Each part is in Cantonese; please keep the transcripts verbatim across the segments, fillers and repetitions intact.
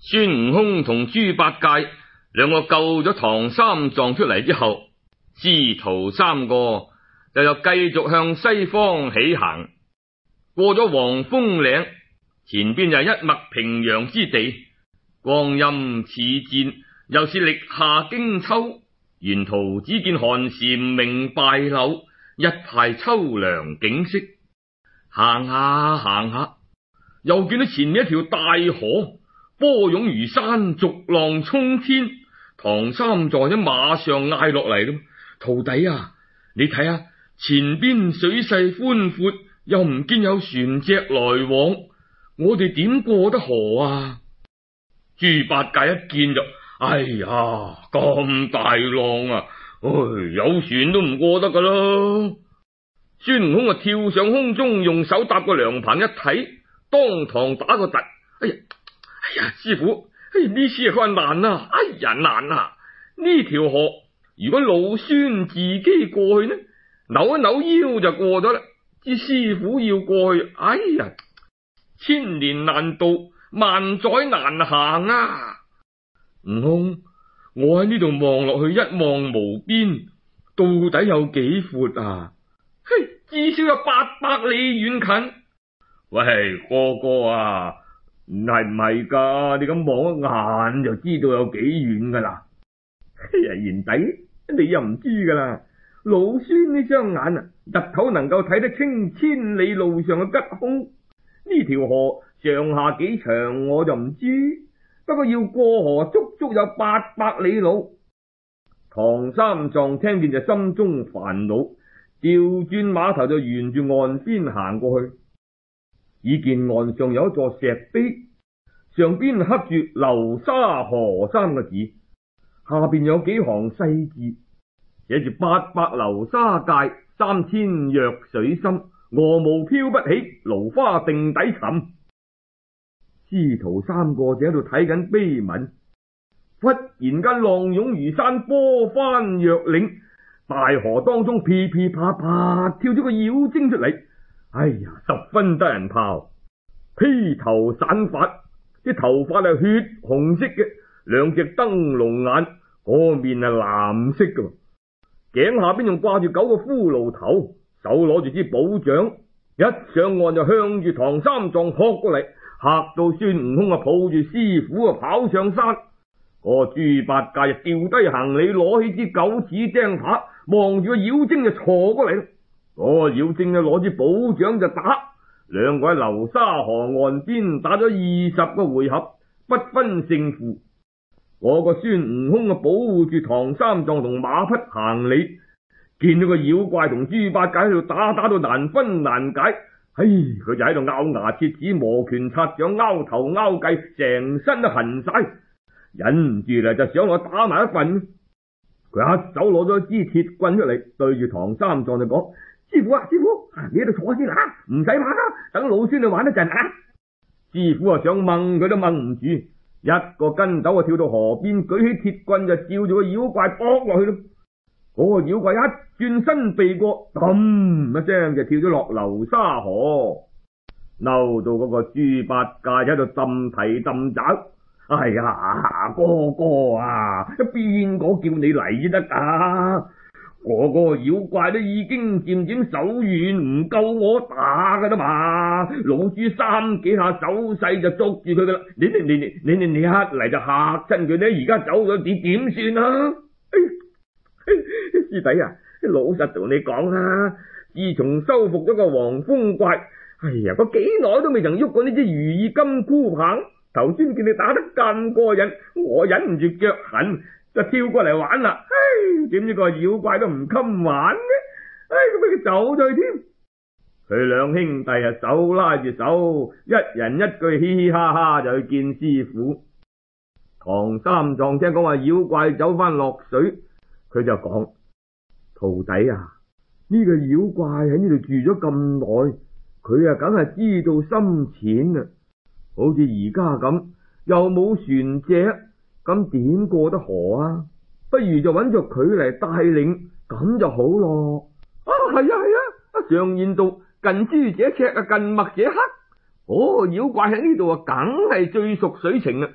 孫悟空同豬八戒兩個救咗唐三藏出嚟之後，師徒三個就又繼續向西方起行。過咗黃風嶺，前邊就係一脈平陽之地，光陰似箭，又是力下驚秋。沿途只見寒蟬鳴敗柳，一派秋涼景色。行下行下，又見到前面一條大河，波湧如山，逐浪衝天。唐三藏喺馬上嗌落嚟咯：徒弟啊，你睇下前邊水勢寬闊，又唔見有船隻來往，我哋點過得河啊？豬八戒一見就：哎呀，咁大浪啊！唉，有船都唔過得噶咯。孫悟空啊，跳上空中，用手搭個涼棚一睇，當堂打個突。哎呀，哎呀，師傅，哎呢次佢話難啊！哎呀，難啊！呢條河如果老孫自己過去呢，扭一扭腰就過咗啦。知師傅要過去，哎呀，千年難渡，萬載難行啊！悟空，我喺呢度望落去，一望無邊，到底有幾闊啊？嘿，至少有八百里遠近。喂，哥哥啊，係唔係噶？你咁望一眼就知道有幾遠噶啦。哎呀，賢弟，你又唔知噶啦。老孫呢雙眼啊，日頭能夠睇得清千里路上嘅吉凶。呢條河上下幾長我就唔知，不過要過河足足有八百里路。唐三藏聽見就心中煩惱，調轉馬頭就沿住岸邊行過去。只見岸上有一座石碑，上邊刻住流沙河三個字，下邊有幾行細字，寫住八百流沙界，三千弱水深，鵝毛飄不起，蘆花定底沉。師徒三個就喺度睇緊碑文，忽然間浪湧如山，波翻若嶺，大河當中噼噼啪啪跳咗個妖精出嚟。哎呀，十分得人怕，披頭散髮，啲頭髮係血紅色嘅，兩隻燈籠眼，嗰面係藍色嘅，頸下邊仲掛住九個骷髏頭，手攞住支寶杖，一上岸就向住唐三藏撲過嚟，嚇到孫悟空啊抱住師傅啊跑上山。個豬八戒就掉低行李，攞起支九齒釘耙，望住個妖精就鋤過嚟。嗰個妖精就攞支寶杖就打，兩個喺流沙河岸邊打咗二十個回合，不分勝負。我個孫悟空啊保護住唐三藏同馬匹行李，見到個妖怪同豬八戒喺度打，打到難分難解，唉，佢就喺度咬牙切齒，磨拳擦掌，拗頭拗計，成身都痕晒，忍唔住啦，就想我打埋一份。佢一手攞咗支鐵棍出嚟，對住唐三藏就講：師傅啊，師傅，你喺度坐先啦，唔使怕啦，等老孫去玩一陣啊！師傅啊想掹佢都掹唔住，一個跟斗啊跳到河邊，舉起鐵棍就照住個妖怪撲落去咯。嗰個妖怪一轉身避過，咚一聲就跳咗落流沙河，嬲到嗰個豬八戒喺度浸提浸爪。哎呀，哥哥啊，邊個叫你嚟先得噶？我嗰個妖怪都已經漸漸手軟，唔夠我打噶啦嘛！老豬三幾下手勢就捉住佢噶啦！你你你你你你一嚟就嚇親佢咧，而家走咗點點算啊？哎哎、師弟啊，老實同你講啊，自從收服咗個黃風怪，哎呀，嗰幾耐都未曾喐過呢隻如意金箍棒。頭先見你打得咁過癮，我忍唔住腳痕，就跳過嚟玩啦。唉，點知個妖怪都唔襟玩嘅，唉，咁俾佢走咗去添。佢兩兄弟啊手拉住手，一人一句嘻嘻哈哈就去見師傅。唐三藏聽講話妖怪走翻落水，佢就講：徒弟啊，呢個妖怪喺呢度住咗咁耐，佢啊梗係知道深淺啊。好似而家咁，又冇船隻，咁點過得河啊？不如就揾咗佢嚟帶領，咁就好咯。啊，係啊係啊，常言道近朱者赤啊，近墨者黑。哦，妖怪喺呢度啊，梗係最熟水情啦。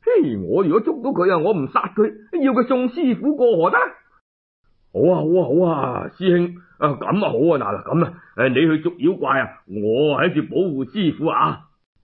嘿，我如果捉到佢啊，我唔殺佢，要佢送師傅過河得。好啊好啊好啊，師兄啊，咁啊好啊，嗱嗱咁啊，誒你去捉妖怪啊，我喺度保護師傅啊。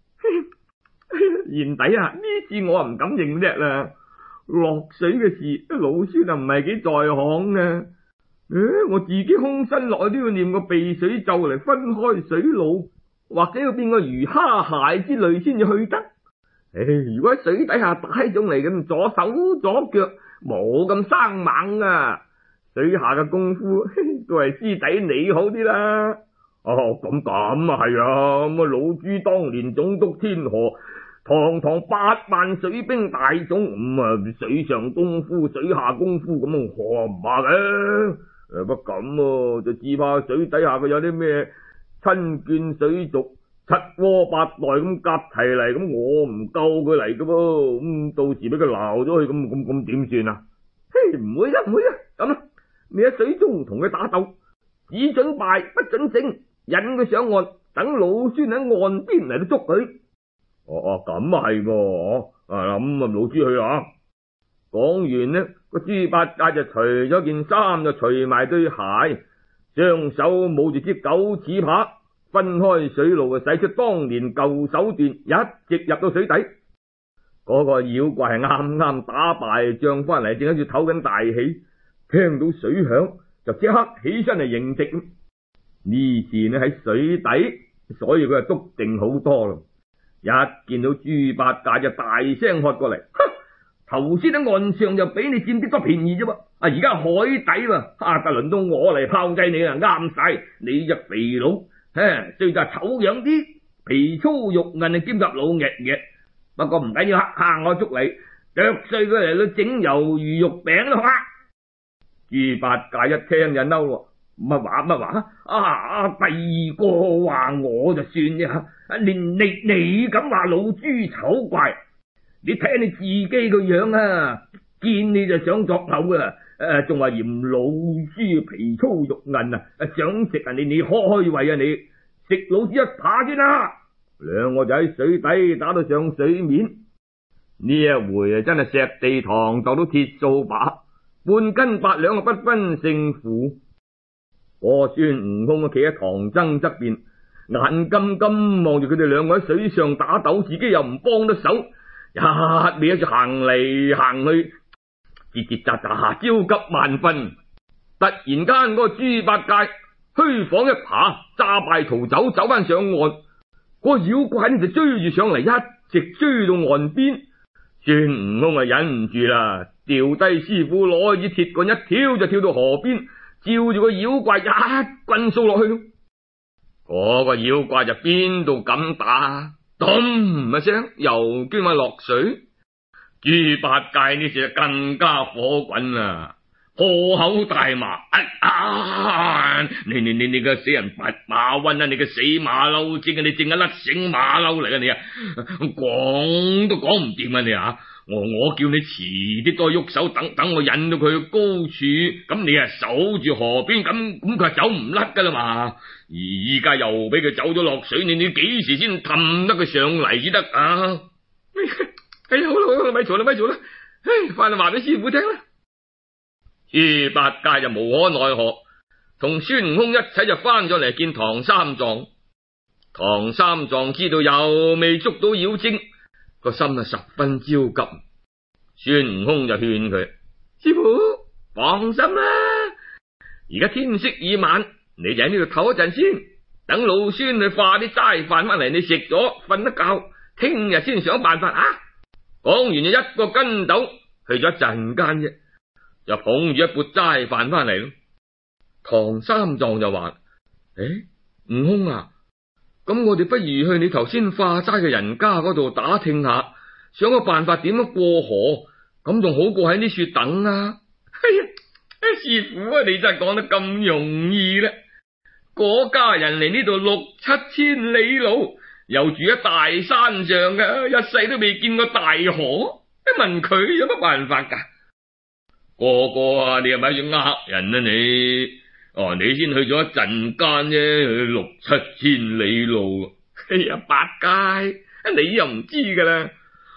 賢弟啊，呢次我啊唔敢認叻啦，落水嘅事老孫啊唔係幾在行啊。誒，我自己空身落去都要念個避水咒嚟分開水路，或者要變個魚蝦蟹之類先至去得。誒，如果喺水底下打起上嚟咁，左手左腳冇咁生猛啊，水下嘅功夫都係師弟你好啲啦。哦，咁咁啊係啊，咁啊老豬當年總督天河，堂堂八萬水兵大總，咁啊水上功夫水下功夫咁啊何唔怕嘅。誒，不咁就只怕水底下佢有啲咩親眷水族七窩八代咁夾齊嚟，咁我唔救佢嚟噶噃，咁到時俾佢撈咗去，咁咁咁點算啊？嘿，唔會啊唔會啊，咁啦，你喺水中同佢打鬥，只准敗不准勝，引佢上岸，等老孫喺岸邊嚟到捉佢。哦哦，咁啊係噃，啊咁啊老豬去啊。講完呢，個豬八戒就除咗件衫，就除埋對鞋，雙手冇住支九齒耙，分開水路，就使出當年舊手段，一直入到水底。嗰、那個妖怪係啱啱打敗仗翻嚟，正喺度唞緊大氣，聽到水響就即刻起身嚟迎敵。呢次呢喺水底，所以佢就篤定好多咯。一見到豬八戒就大聲喝過嚟。頭先喺岸上就俾你佔啲多便宜啫喎，啊而家海底喎，啊就輪到我嚟炮製你啊，啱晒你隻肥佬，唉，雖就係醜樣啲，皮粗肉韌啊，兼夾老夾夾，不過唔緊要，吓我捉你，剁碎佢嚟到整魷魚肉餅咯，吓！豬八戒一聽就嬲喎，乜話乜話啊啊！第二個話我就算啫吓，連你你咁話老豬醜怪？你睇下你自己個樣啊，見你就想作嘔啊！誒，仲話嫌老豬皮粗肉韌啊，想食啊你你開胃啊你，食老豬一扒先啦！兩個就喺水底打到上水面，呢一回啊真係石地堂鬥到鐵掃把，半斤八兩啊不分勝負。個孫悟空啊企喺唐僧側邊，眼金金望住佢哋兩個喺水上打鬥，自己又唔幫得手。一味喺度行嚟行去，吱吱喳喳，焦急萬分。突然間，嗰個豬八戒虛晃一爬，詐敗逃走，走翻上岸。嗰、那個妖怪呢就追住上嚟，一直追到岸邊。孫悟空啊忍唔住啦，掉低師傅，攞支鐵棍一跳就跳到河邊，照住個妖怪一棍掃落去。嗰、那個妖怪就邊度敢打？咚一聲，又捐埋落水。豬八戒呢時就更加火滾啦，破口大罵：啊啊！你你你你個死人白馬瘟啊！你個死馬騮精啊！你淨係甩繩馬騮嚟啊你啊！講都講唔掂啊你啊！我我叫你遲啲多喐手，等等我引到佢去高處，咁你啊守住河邊，咁咁佢走唔甩噶啦嘛。而依家又俾佢走咗落水，你你幾時先氹得佢上嚟至得啊？哎呀，好啦好啦，咪嘈啦咪嘈啦，唉，翻嚟話俾師傅聽啦。豬八戒就無可奈何，同孫悟空一齊就翻咗嚟見唐三藏。唐三藏知道又未捉到妖精，個心啊十分焦急。孫悟空就勸佢：師傅放心啦，而家天色已晚，你就喺呢度唞一陣先，等老孫去化啲齋飯翻嚟，你食咗瞓得覺，聽日先想辦法啊！講完就一個跟斗去咗一陣間啫，就捧住一缽齋飯翻嚟咯。唐三藏就話：誒，悟空啊，咁我哋不如去你頭先化齋嘅人家嗰度打聽下，想個辦法點樣過河，咁仲好過喺呢處等啊！哎呀，師傅啊，你真係講得咁容易啦！嗰家人嚟呢度六七千里路，又住喺大山上噶，一世都未見過大河，一問佢有乜辦法噶？哥哥啊，你係咪要呃人啊你？哦，你先去咗一陣間啫，六七千里路。哎呀，八戒，你又唔知噶啦，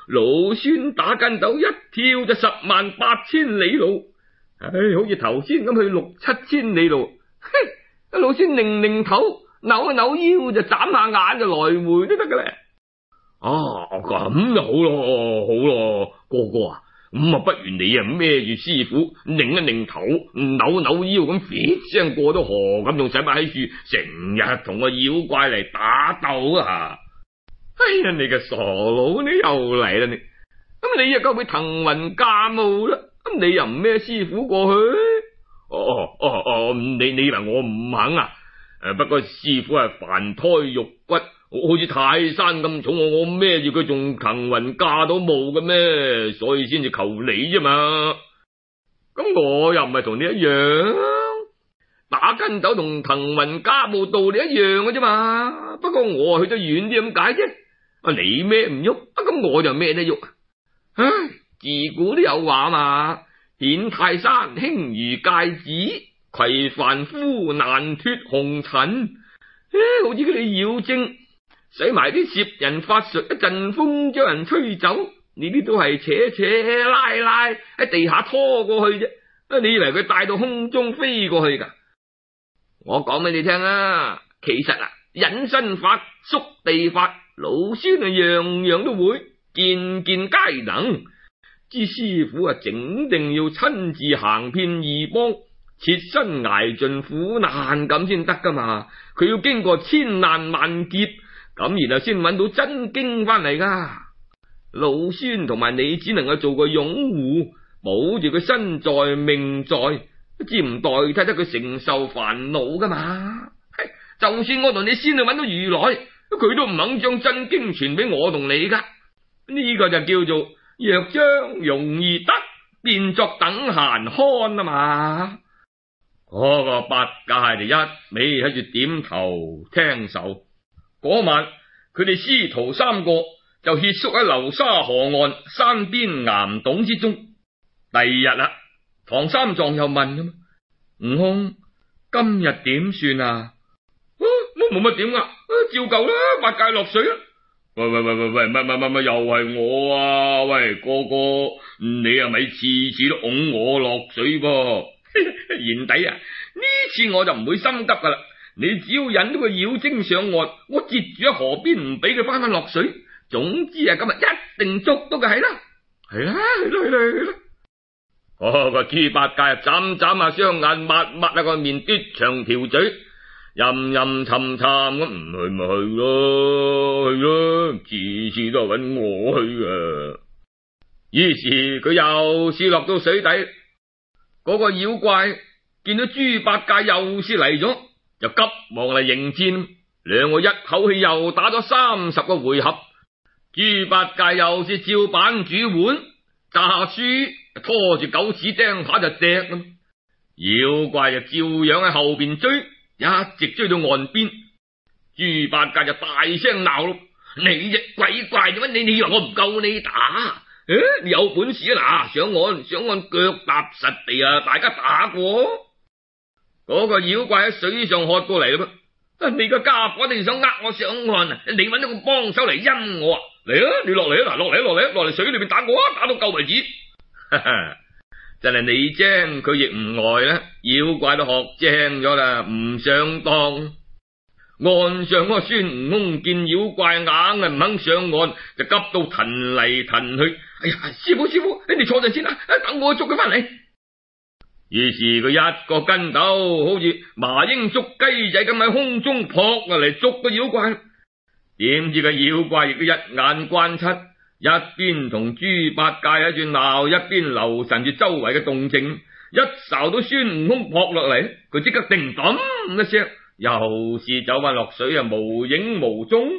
老孫打筋斗一跳就十萬八千里路，唉，好似頭先咁去六七千里路。嘿，老孫擰擰頭，扭一扭腰就眨下眼就來回都得噶啦。 啊，咁就好咯，好咯，哥哥啊，咁啊不如你啊孭住師傅，擰一擰頭，扭一扭腰咁，咇聲過咗河，咁仲使乜喺處成日同個妖怪嚟打鬥啊？ 哎呀，你個傻佬，你又嚟啦你！咁你又夠會騰雲駕霧啦，咁你又唔孭師傅過去？ 哦哦哦，你你以為我唔肯啊？誒，不過師傅係凡胎肉骨，好似泰山咁重，我我孭住佢仲騰雲駕到霧嘅咩？所以先至求你啫嘛。 咁我又唔係同你一樣，打筋斗同騰雲駕霧道理一樣嘅啫嘛。不過我去得遠啲咁解啫。啊，你孭唔喐，啊咁我就孭得喐。唉，自古都有話嘛，顯泰山輕如芥子，攜凡夫難脫紅塵。唉，好似佢哋妖精使埋啲攝人法術，一陣風將人吹走，呢啲都係扯扯拉拉喺地下拖過去啫。啊，你以為佢帶到空中飛過去噶？我講俾你聽啊，其實啊，隱身法、縮地法，老孫啊樣樣都會，件件皆能。知師傅啊，整定要親自行遍異邦，切身挨盡苦難咁先得噶嘛。佢要經過千難萬劫，咁然後先揾到真經翻嚟噶。老孫同埋你只能夠做個擁護，保住佢身在命在，知唔代替得佢承受煩惱噶嘛。就算我同你先去揾到如來，佢都唔肯將真經傳俾我同你噶。呢、這個就叫做若將容易得，變作等閒看啊嘛。 嗰個八戒就一味喺住點頭聽受。嗰晚佢哋師徒三個就歇宿喺流沙河岸山邊岩洞之中。第二日啦，唐三藏又問咁：悟空，今日點算啊？ 冇冇乜點啊，照舊啦，八戒落水啦。 喂喂喂喂喂，乜乜乜乜又係我啊？喂，哥哥，你又咪次次都拱我落水噃？ 賢弟啊，呢次我就唔會心急噶啦。你只要引到個妖精上岸，我截住喺河邊唔俾佢翻返落水。總之啊，今日一定捉到佢係啦。係啦，係啦，係啦，係啦。 哦，個豬八戒啊，眨眨下雙眼，抹抹下個面，嘟長條嘴，陰陰沉沉咁，唔去咪去咯，去咯，次次都係搵我去啊。 於是佢又試落到水底，嗰、那個妖怪見到豬八戒又試嚟咗，就急忙嚟迎戰，兩個一口氣又打咗三十個回合。豬八戒又是照板煮碗，詐輸拖住狗屎釘耙就趯啦，妖怪就照樣喺後邊追，一直追到岸邊。豬八戒就大聲鬧咯：你隻鬼怪點解？你你以為我唔夠你打？誒，你有本事啊！嗱，上岸上岸，腳踏實地啊！大家打過。嗰、那個妖怪喺水上喝過嚟啦噃，你個家伙一定想呃我上岸啊！你搵到個幫手嚟陰我啊！嚟啊！你落嚟啊！嗱，落嚟落嚟落嚟水裏邊打我啊！打到夠為止。哈哈，真係你精，佢亦唔呆啦。妖怪都學精咗啦，唔上當。岸上嗰個孫悟空見妖怪硬係唔肯上岸，就急到騰嚟騰去。哎呀，師傅師傅，你哋坐陣先啦，等我捉佢翻嚟。於是佢一個筋斗，好似麻鷹捉雞仔咁喺空中撲落嚟捉個妖怪。點知個妖怪亦都一眼關七，一邊同豬八戒喺度鬧，一邊留神住周圍嘅動靜。一睄到孫悟空撲落嚟，佢即刻叮咚一聲，又是走翻落水啊，無影無蹤。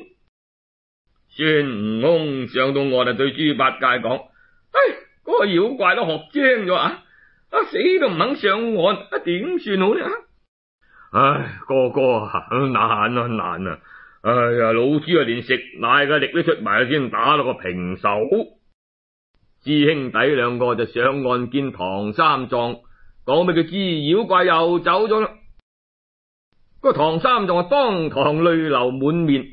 孫悟空上到岸啊，對豬八戒講：唉，嗰、那個妖怪都學精咗啊！啊，死都唔肯上岸，啊，點算好呢？ 唉，哥哥啊，難啊難啊！哎呀，老豬啊，連食奶嘅力都出埋，先打到個平手。 師兄弟兩個就上岸見唐三藏，講俾佢知妖怪又走咗啦。個唐三藏啊，當堂淚流滿面。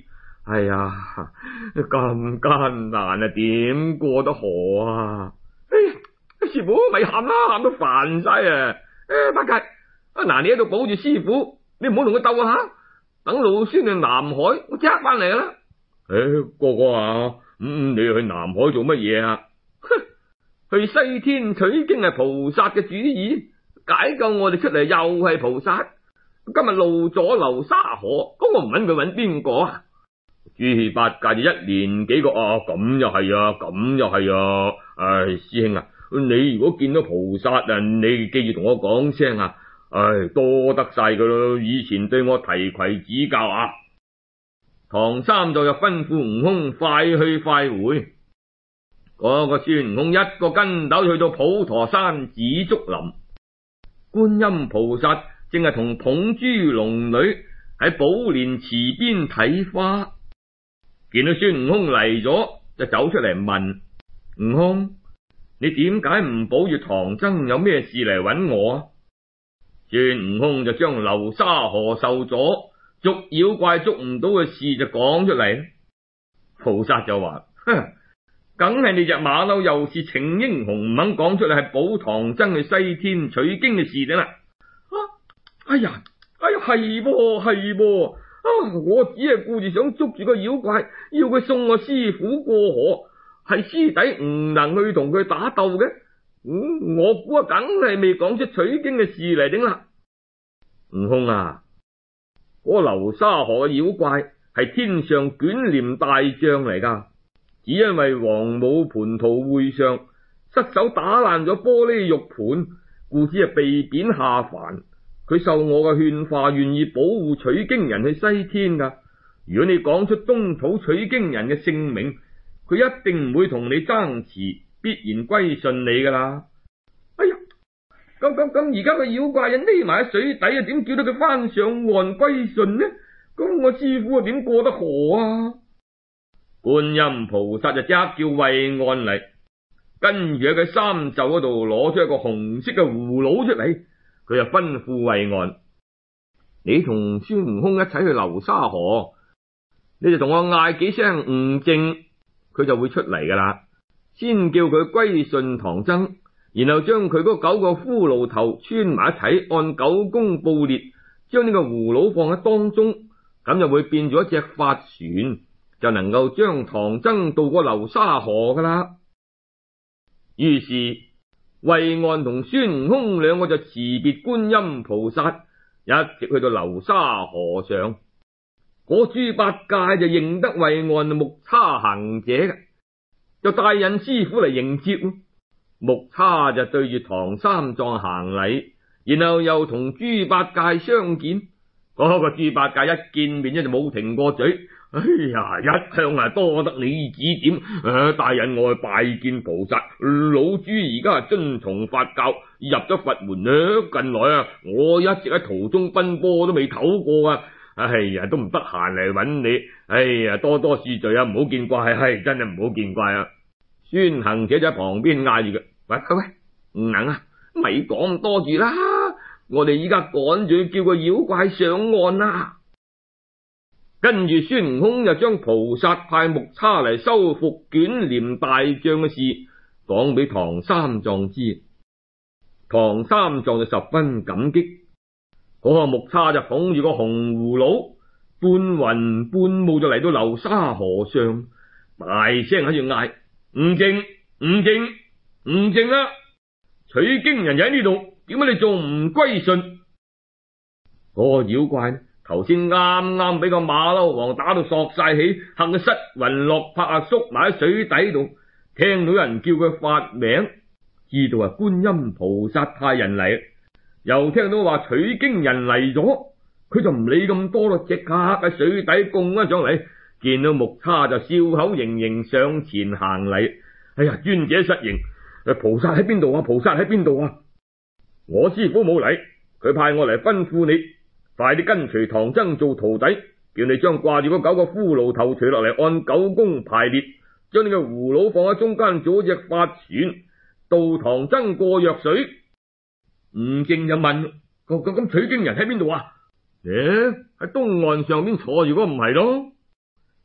哎呀，咁艱難啊，點過得河啊？哎，師傅咪喊啦，喊到煩晒啊！誒，八戒，啊嗱，你喺度保住師傅，你唔好同佢鬥啊吓，等老孫去南海，我即刻翻嚟啦。誒，哥哥啊，咁你去南海做乜嘢啊？哼，去西天取經係菩薩嘅主意，解救我哋出嚟又係菩薩。今日路阻流沙河，咁我唔揾佢揾邊個啊？豬八戒就一連幾個啊，咁又係啊，咁又係啊。唉，師兄啊，你如果見到菩薩啊，你記住同我講聲啊。唉，多得晒佢咯，以前對我提攜指教啊。唐三藏就吩咐悟空快去快回。嗰個孫悟空一個跟斗去到普陀山紫竹林，觀音菩薩正係同捧珠龍女喺寶蓮池邊睇花，見到孫悟空嚟咗，就走出嚟問悟空：你點解唔保住唐僧？有咩事嚟揾我啊？孫悟空就將流沙河受阻，捉妖怪捉唔到嘅事就講出嚟。菩薩就話：哼，梗係你隻馬騮又是情英雄，唔肯講出嚟係保唐僧去西天取經嘅事啫啦。啊，哎呀，哎呀，係噃係噃，啊，我只係顧住想捉住個妖怪，要佢送我師傅過河，係師弟唔能去同佢打鬥嘅。嗯，我估啊，梗係未講出取經嘅事嚟頂啦。悟空啊，嗰、那個流沙河嘅妖怪係天上捲簾大將嚟噶，只因為王母蟠桃會上失手打爛咗玻璃玉盤，故此係被貶下凡。佢受我嘅勸化，願意保護取經人去西天噶。如果你講出東土取經人嘅姓名，佢一定唔會同你爭持，必然歸順你噶啦。哎呀，咁咁咁，而家個妖怪人匿埋喺水底啊，點叫到佢翻上岸歸順呢？咁我師傅啊，點過得河啊？觀音菩薩就即刻叫慧岸嚟，跟住喺佢三袖嗰度攞出一個紅色嘅葫蘆出嚟，佢就吩咐慧岸：你同孫悟空一齊去流沙河，你就同我嗌幾聲悟淨，佢就會出嚟噶啦。先叫佢歸順唐僧，然後將佢嗰九個骷髏頭穿埋一齊，按九宮布列，將呢個葫蘆放喺當中，咁就會變咗一隻法船，就能夠將唐僧渡過流沙河噶啦。於是慧岸同孫悟空兩個就辭別觀音菩薩，一直去到流沙河上。嗰豬八戒就認得慧岸木叉行者嘅，就帶引師傅嚟迎接。木叉就對住唐三藏行禮，然後又同豬八戒相見。嗰、那個豬八戒一見面就冇停過嘴。哎呀，一向係多得你指點，誒，帶引我去拜見菩薩。老豬而家係遵從法教，入咗佛門啦。近來啊，我一直喺途中奔波都未唞過啊。哎呀，都唔得閒嚟揾你。哎呀，多多恕罪啊，唔好見怪，係真係唔好見怪啊。孫行者就喺旁邊嗌住佢：喂喂喂，唔能啊，咪講咁多住啦，我哋依家趕住叫個妖怪上岸啦。跟住孫悟空就將菩薩派木叉嚟收復捲簾大將嘅事講俾唐三藏知，唐三藏就十分感激。嗰、那個木叉就捧住個紅葫蘆，半雲半霧就嚟到流沙河上，大聲喺度嗌：悟淨，悟淨，悟淨啦！取經人就喺呢度，點解你仲唔歸順？嗰、那個妖怪頭先啱啱俾個馬騮王打到索晒氣，嚇佢失魂落魄啊，縮埋喺水底度。聽到有人叫佢發名，知道係觀音菩薩派人嚟，又聽到話取經人嚟咗，佢就唔理咁多咯，即刻喺水底供咗上嚟。見到木叉就笑口盈盈上前行禮。哎呀，尊者失迎，菩薩喺邊度啊？菩薩喺邊度啊？我師父冇嚟，佢派我嚟吩咐你，快啲跟隨唐僧做徒弟，叫你將掛住嗰九個骷髏頭除落嚟，按九宮排列，將呢個葫蘆放喺中間做一隻法船，渡唐僧過藥水。悟淨就問：咁咁取經人喺邊度啊？誒，喺東岸上邊坐住嗰個唔係咯？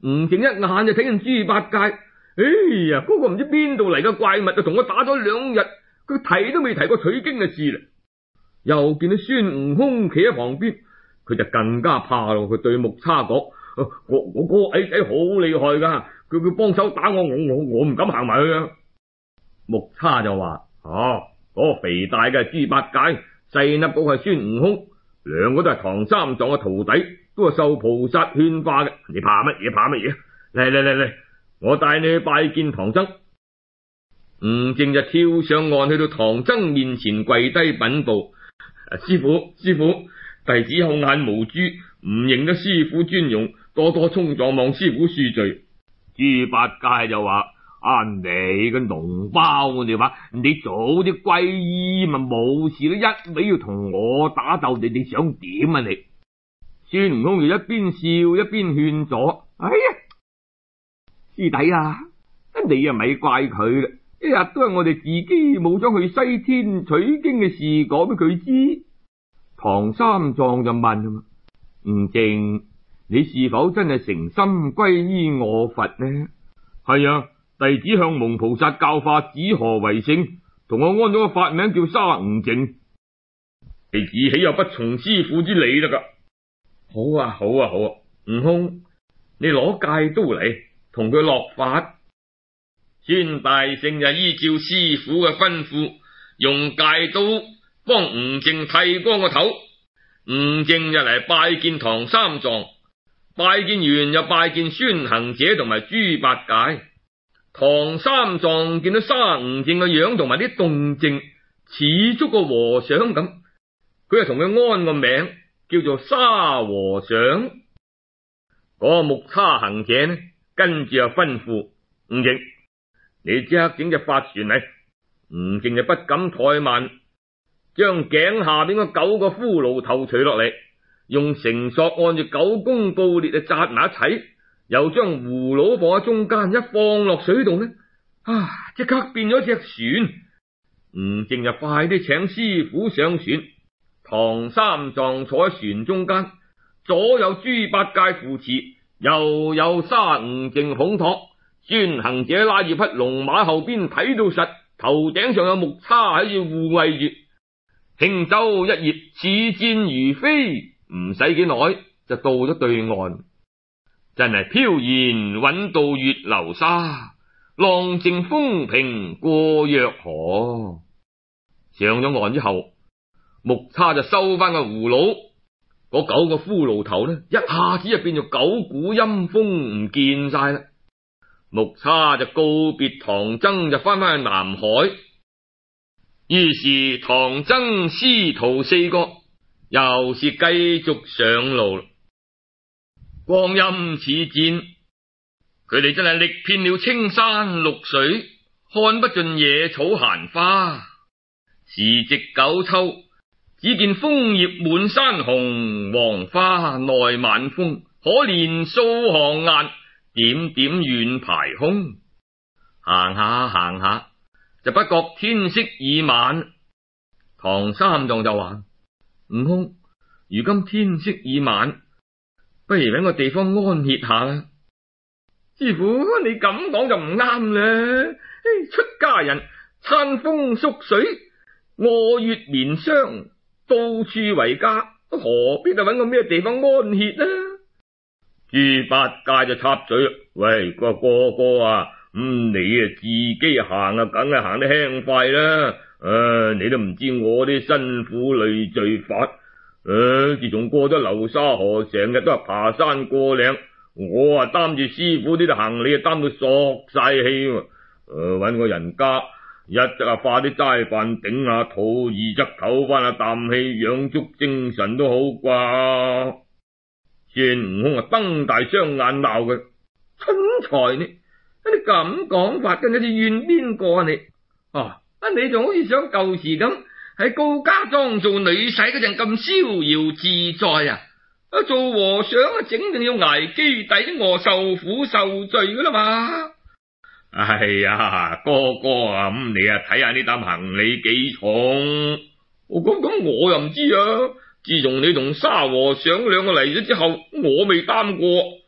吳正一眼就睇見豬八戒，哎呀，嗰、那個唔知邊度嚟嘅怪物就同我打咗兩日，佢提都未提過取經嘅事啦。又見到孫悟空企喺旁邊，佢就更加怕咯。佢對木叉講：我我嗰個矮仔好厲害噶，佢佢幫手打我，我我我唔敢行埋去啊。木叉就話：哦，嗰、那個肥大嘅豬八戒，細粒嗰個係孫悟空，兩個都係唐三藏嘅徒弟，都係受菩薩勸化嘅。你怕乜嘢？怕乜嘢？嚟嚟嚟嚟，我帶你去拜見唐僧。吳正就跳上岸，去到唐僧面前跪低稟報：師父，師父，弟子厚眼無珠，唔認得師父尊容，多多衝撞，望師父恕罪。豬八戒就話：啊，你個膿包，我哋話你早啲皈依咪冇事咯，一味要同我打鬥，你你想點啊你？孫悟空就一邊笑一邊勸阻：哎呀，師弟啊，你啊咪怪佢啦，一日都係我哋自己冇將去西天取經嘅事講俾佢知。唐三藏就問：吳正，你是否真係誠心皈依我佛呢？係啊，弟子向蒙菩薩教化，指河為聖，同我安咗個法名叫沙悟淨。弟子豈有不從師父之理得噶？好啊，好啊，好啊！悟空，你攞戒刀嚟，同佢落法。孫大聖就依照師父嘅吩咐，用戒刀幫吳淨剃光個頭。吳淨就嚟拜見唐三藏，拜見完又拜見孫行者同埋豬八戒。唐三藏見到沙悟淨嘅樣同埋啲動靜，似足個和尚咁，佢就同佢安個名叫做沙和尚。嗰個木叉行者呢，跟住又吩咐吳淨：你即刻整隻法船嚟。吳淨就不敢怠慢，將頸下邊嗰九個骷髏頭除落嚟，用繩索按住九宮布列啊紮埋一齊，又將葫蘆放喺中間，一放落水度呢，啊，即刻變咗隻船。吳淨就快啲請師傅上船，唐三藏坐喺船中間，左有豬八戒扶持，右有沙悟淨捧托，孫行者拉住匹龍馬後邊睇到實，頭頂上有木叉喺度護衛住。輕舟一葉，似箭如飛，唔使幾耐就到咗對岸。真係飄然穩到月流沙，浪靜風平過若河。上咗岸之後，木叉就收翻個葫蘆，嗰九個骷髏頭呢，一下子就變做九股陰風，唔見晒啦。木叉就告別唐僧，就翻返去南海。於是唐僧師徒四個又是繼續上路。光陰似箭，佢哋真係歷遍了青山綠水，看不盡野草閒花。時值九秋，只見楓葉滿山紅，黃花內晚風，可憐素行顏，點點遠排空。行下行下，就不覺天色已晚。唐三藏就話：悟空，如今天色已晚，不如搵個地方安歇下啦。師父，你咁講就唔啱啦。出家人餐風宿水，臥月眠霜，到處為家，何必就搵個咩地方安歇啊？豬八戒就插嘴：喂，個哥哥啊，咁、嗯、你啊自己行啊，梗係行得輕快啦。誒、啊，你都唔知我啲辛苦累贅法。誒、啊，自從過咗流沙河，成日都係爬山過嶺，我啊擔住師傅呢啲行李啊，擔到索晒氣。誒、啊，搵個人家，一則啊化啲齋飯頂下肚，二則唞翻下啖氣，養足精神都好啩。孫悟空啊瞪大雙眼鬧佢：蠢材呢！你咁講法，跟住你怨邊個啊你？啊，你仲好似想舊時咁喺高家莊做女婿嗰陣咁逍遙自在啊！啊，做和尚啊，整定要挨基底餓，受苦受罪噶啦嘛！哎呀，哥哥啊，咁你啊睇下呢擔行李幾重？我咁咁我又唔知啊。自從你同沙和尚兩個嚟咗之後，我未擔過，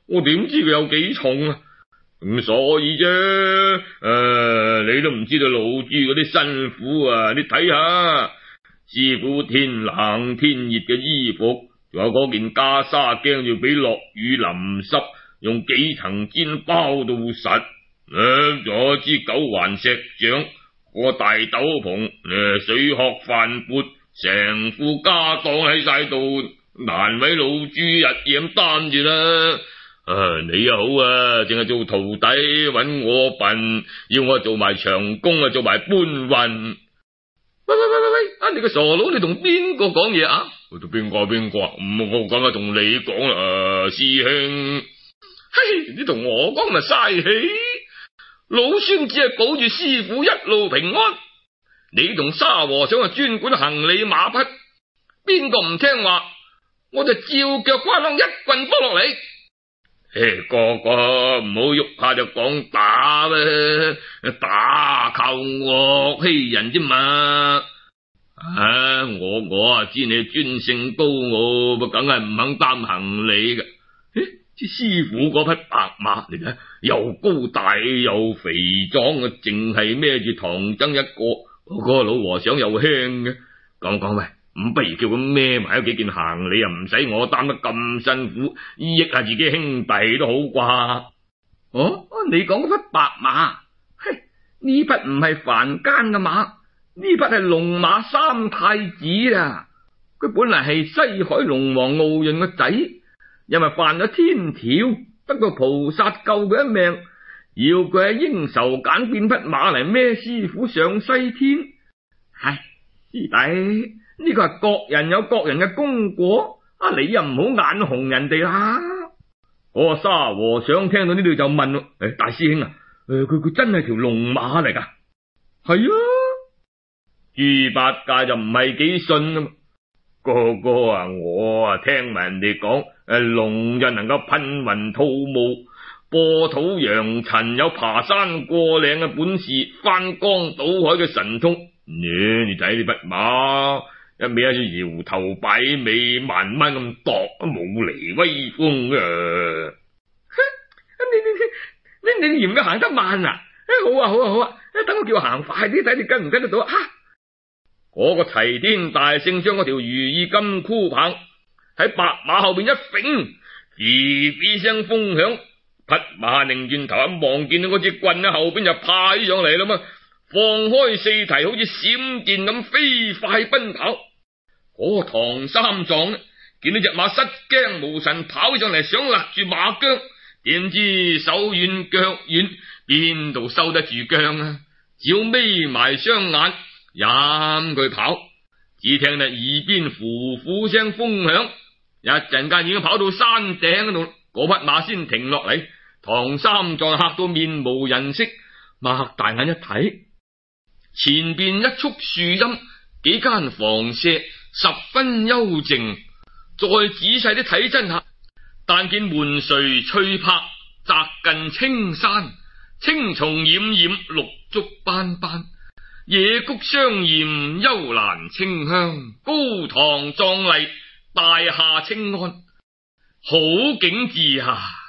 我點知佢有幾重啊？咁所以啫，誒、呃，你都唔知道老朱嗰啲辛苦啊！你睇下，師傅天冷天熱嘅衣服，仲有嗰件袈裟驚要俾落雨淋濕，用幾層氈包到實，誒，仲有支九環石杖，個大斗篷，誒，水殼飯缽，成副家當喺晒度，難為老朱日夜咁擔住啦。啊，你又好啊，淨係做徒弟搵我笨，要我做埋長工啊，做埋搬運。喂喂喂喂喂，啊你個傻佬，你同邊個講嘢啊？我同邊個邊個？唔，我梗係同你講啦，啊，師兄。嘿，你同我講咪嘥氣，老孫只係保住師傅一路平安，你同沙和尚啊專管行李馬匹，邊個唔聽話，我就照腳瓜啷一棍波落嚟。誒，哥哥唔好喐下就講打啦，打靠惡欺人啫嘛。啊，我我啊知你尊姓高傲，咪梗係唔肯擔行李嘅。誒，啲師傅嗰匹白馬嚟嘅，又高大又肥壯啊，淨係孭住唐僧一個，嗰個老和尚又輕嘅。講講喂。咁不如叫佢孭埋嗰幾件行李啊，唔使我擔得咁辛苦，益下自己兄弟都好啩。哦，你講嗰匹白馬，嘿，呢匹唔係凡間嘅馬，呢匹係龍馬三太子啊！佢本嚟係西海龍王敖潤個仔，因為犯咗天條，得到菩薩救佢一命，要佢喺應酬揀變匹馬嚟孭師傅上西天。唉，師弟。呢個係各人有各人嘅功果，啊你又唔好眼紅人哋啦。嗰個沙和尚聽到呢度就問：誒、哎，大師兄啊，誒佢佢真係條龍馬嚟噶？係啊，豬八戒就唔係幾信啊。哥哥啊，我啊聽聞人哋講，誒龍就能夠噴雲吐霧，破土揚塵，有爬山過嶺嘅本事，翻江倒海嘅神通。你你睇呢匹馬。一味喺度搖頭擺尾，慢慢咁度，冇嚟威風啊！你你你你嫌佢行得慢啊？好啊好啊好啊！等我叫行快啲，睇你跟唔跟得到啊！嗰個齊天大聖將嗰條如意金箍棒喺白馬後邊一揈，嗶嗶聲風響，匹馬擰轉頭一望，見到嗰支棍喺後邊就派上嚟啦嘛，放開四蹄，好似閃電咁飛快奔跑。嗰個唐三藏呢，見到隻馬失驚無神跑上嚟，想勒住馬韁，點知手軟腳軟，邊度收得住韁啊？只好眯埋雙眼任佢跑。只聽得耳邊呼呼聲風響，一陣間已經跑到山頂嗰度，嗰匹馬先停落嚟。唐三藏嚇到面無人色，擘大眼一睇，前邊一束樹蔭，幾間房舍，十分幽靜。再仔細啲睇真下，但見門垂翠柏，澤近青山，青松冉冉，綠竹斑斑，野菊雙艷，幽蘭清香，高堂壯麗，大廈清安，好景致啊！